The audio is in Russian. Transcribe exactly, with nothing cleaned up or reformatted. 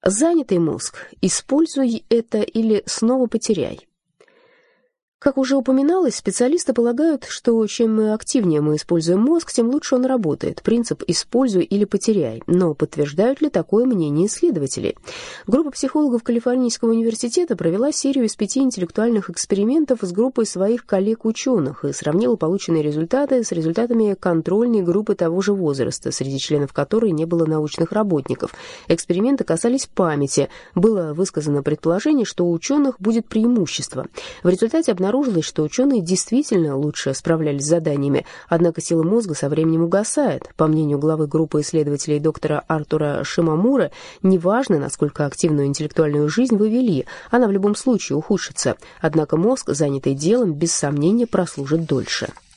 Занятый мозг. Используй это или снова потеряй. Как уже упоминалось, специалисты полагают, что чем активнее мы используем мозг, тем лучше он работает. Принцип «используй или потеряй». Но подтверждают ли такое мнение исследователи? Группа психологов Калифорнийского университета провела серию из пяти интеллектуальных экспериментов с группой своих коллег-ученых и сравнила полученные результаты с результатами контрольной группы того же возраста, среди членов которой не было научных работников. Эксперименты касались памяти. Было высказано предположение, что у ученых будет преимущество. В результате обнаружилось, Обнаружилось, что ученые действительно лучше справлялись с заданиями, однако сила мозга со временем угасает. По мнению главы группы исследователей доктора Артура Шимамуры, неважно, насколько активную интеллектуальную жизнь вы вели, она в любом случае ухудшится. Однако мозг, занятый делом, без сомнения прослужит дольше.